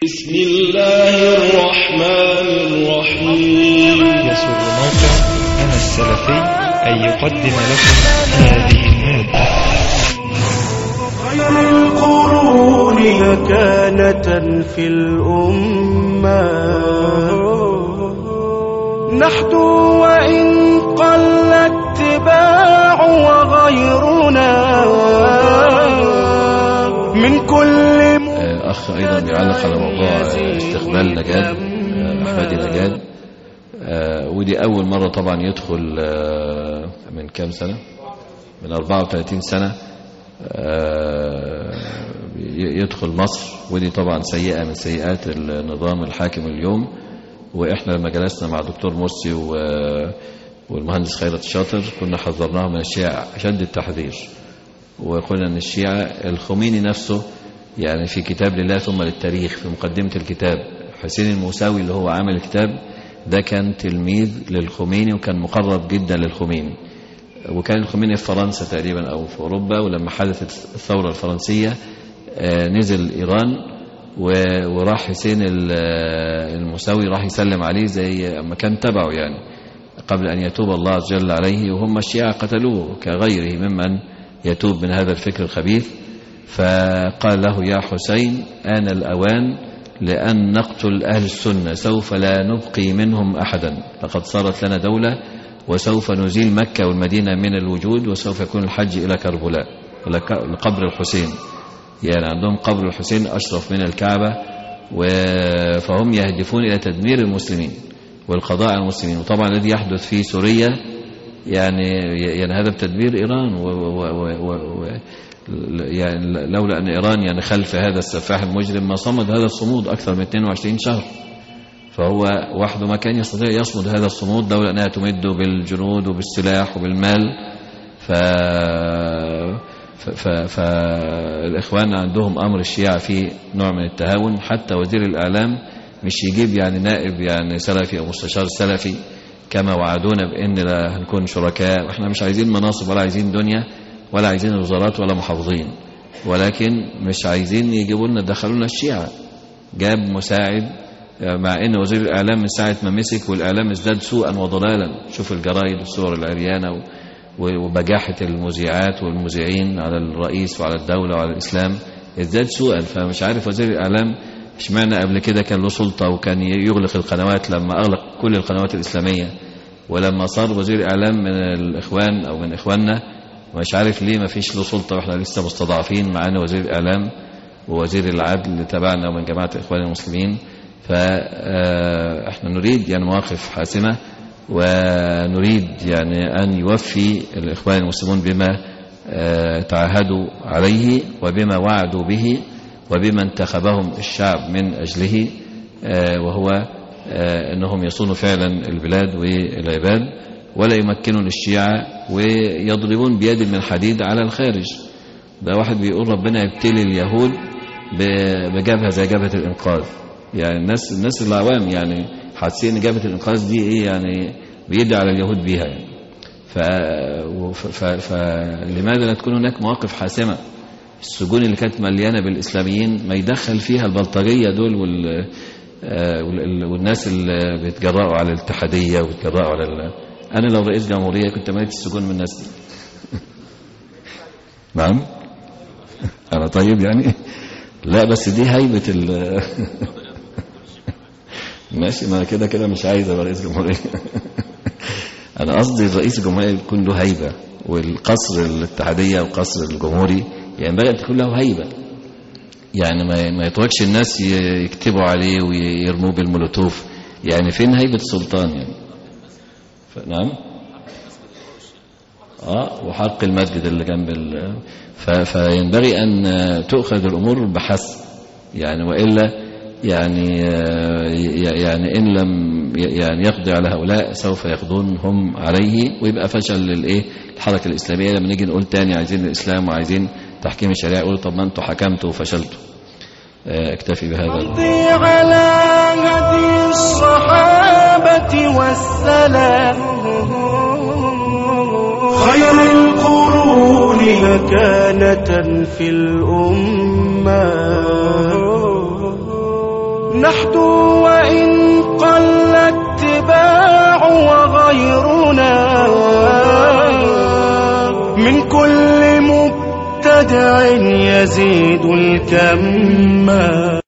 بسم الله الرحمن الرحيم. يسر موقع أنا السلفي أن يقدم لكم هذه المادة. خير القرون مكانة في الأمة نحدو وإن قل اتباع وغيرنا من كل أخ أيضا بيعلق على موضوع استقبال نجاد أحمدي نجاد. ودي أول مرة طبعا يدخل من كام سنة، من 34 سنة يدخل مصر، ودي طبعا سيئة من سيئات النظام الحاكم اليوم. وإحنا لما جلسنا مع دكتور مرسي والمهندس خيرت الشاطر كنا حذرناه من الشيعة أشد التحذير، وقلنا أن الشيعة الخميني نفسه يعني في كتاب لله ثم للتاريخ في مقدمة الكتاب، حسين الموساوي اللي هو عامل الكتاب ده كان تلميذ للخميني وكان مقرب جدا للخميني، وكان الخميني في فرنسا تقريبا أو في أوروبا. ولما حدثت الثورة الفرنسية نزل إيران وراح حسين الموساوي راح يسلم عليه زي ما كان تبعه يعني قبل أن يتوب الله عز وجل عليه، وهم الشيعة قتلوه كغيره ممن يتوب من هذا الفكر الخبيث. فقال له يا حسين آن الأوان لأن نقتل أهل السنة، سوف لا نبقي منهم أحدا، لقد صارت لنا دولة وسوف نزيل مكة والمدينة من الوجود، وسوف يكون الحج إلى كربلاء إلى قبر الحسين، يعني عندهم قبر الحسين أشرف من الكعبة، فهم يهدفون إلى تدمير المسلمين والقضاء على المسلمين. وطبعا الذي يحدث في سوريا يعني هذا بتدمير إيران يعني لولا أن إيران يعني خلف هذا السفاح المجرم ما صمد هذا الصمود أكثر من 22 شهر، فهو وحده ما كان يستطيع يصمد هذا الصمود لولا أنها تمده بالجنود وبالسلاح وبالمال. فالإخوان عندهم أمر الشيعة في نوع من التهاون، حتى وزير الإعلام مش يجيب يعني نائب يعني سلفي أو مستشار سلفي كما وعدونا بأن لا هنكون شركاء، وإحنا مش عايزين مناصب ولا عايزين دنيا ولا عايزين وزارات ولا محافظين، ولكن مش عايزين يجيبوا لنا دخلوا لنا الشيعة. جاب مساعد مع ان وزير الاعلام من ساعه ما مسك والاعلام ازداد سوءا وضلالا، شوف الجرايد والصور العريانه وبجاحه المذيعات والمذيعين على الرئيس وعلى الدوله وعلى الاسلام ازداد سوءا. فمش عارف وزير الاعلام اشمعنى قبل كده كان له سلطه وكان يغلق القنوات لما اغلق كل القنوات الاسلاميه، ولما صار وزير اعلام من الاخوان او من اخواننا مش عارف ليه ما فيش له سلطه واحنا لسه مستضعفين معانا وزير الاعلام ووزير العدل تبعنا ومن جماعه الاخوان المسلمين. فاحنا نريد يعني مواقف حاسمه، ونريد يعني ان يوفي الاخوان المسلمون بما تعهدوا عليه وبما وعدوا به وبما انتخبهم الشعب من اجله، وهو انهم يصونوا فعلا البلاد والعباد ولا يمكنون الشيعة ويضربون بيد من حديد على الخارج. ده واحد بيقول ربنا يبتلي اليهود بجبهة زي جبهة الإنقاذ، يعني الناس العوام يعني حاسين ان جبهة الإنقاذ دي ايه يعني بيدعي على اليهود بيها يعني. فلماذا لا تكون هناك مواقف حاسمة؟ السجون اللي كانت مليانة بالإسلاميين ما يدخل فيها البلطجية دول والناس اللي بيتجرأوا على الاتحادية وبيتجرأوا على أنا لو رئيس جمهورية كنت مليت السجون من الناس دي. نعم أنا طيب يعني لا بس دي هيبة ماشي، ما كده مش عايز ابقى رئيس جمهورية. أنا قصدي الرئيس الجمهورية يكون له هيبة، والقصر الاتحادية وقصر الجمهوري يعني بقى تكون له هيبة، يعني ما يتركش الناس يكتبوا عليه ويرموه بالمولوتوف، يعني فين هيبة السلطان يعني. نعم وحرق المسجد اللي جنب فينبغي أن تؤخذ الأمور بحث يعني، وإلا يعني إن لم يعني يقضي على هؤلاء سوف يقضون هم عليه، ويبقى فشل للإيه الحركة الإسلامية. لما نيجي نقول تاني عايزين الإسلام وعايزين تحكيم الشريعة يقولوا طب ما أنتوا حكمتوا وفشلتوا. اكتفي بهذا. على هدي الصحابة والسلام خير القرون مكانة في الأمة نحدو وإن قل اتباع وغيرنا من كل مبتدع يزيد الكمّا